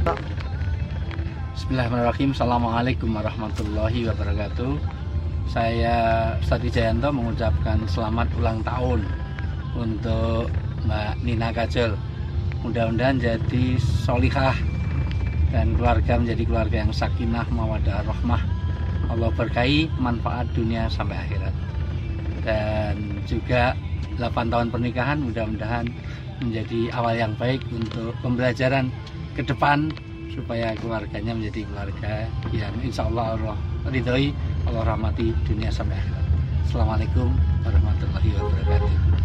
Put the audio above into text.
Bismillahirrahmanirrahim. Assalamualaikum warahmatullahi wabarakatuh. Saya Ustadz Wijayanto mengucapkan selamat ulang tahun untuk Mbak Nina Kajol. Mudah-mudahan jadi solihah dan keluarga menjadi keluarga yang sakinah, mawaddah, rahmah. Allah berkahi manfaat dunia sampai akhirat. Dan juga 8 tahun pernikahan mudah-mudahan menjadi awal yang baik untuk pembelajaran ke depan supaya keluarganya menjadi keluarga yang insya Allah ridhoi, Allah rahmati dunia sampai akhirat. Assalamualaikum warahmatullahi wabarakatuh.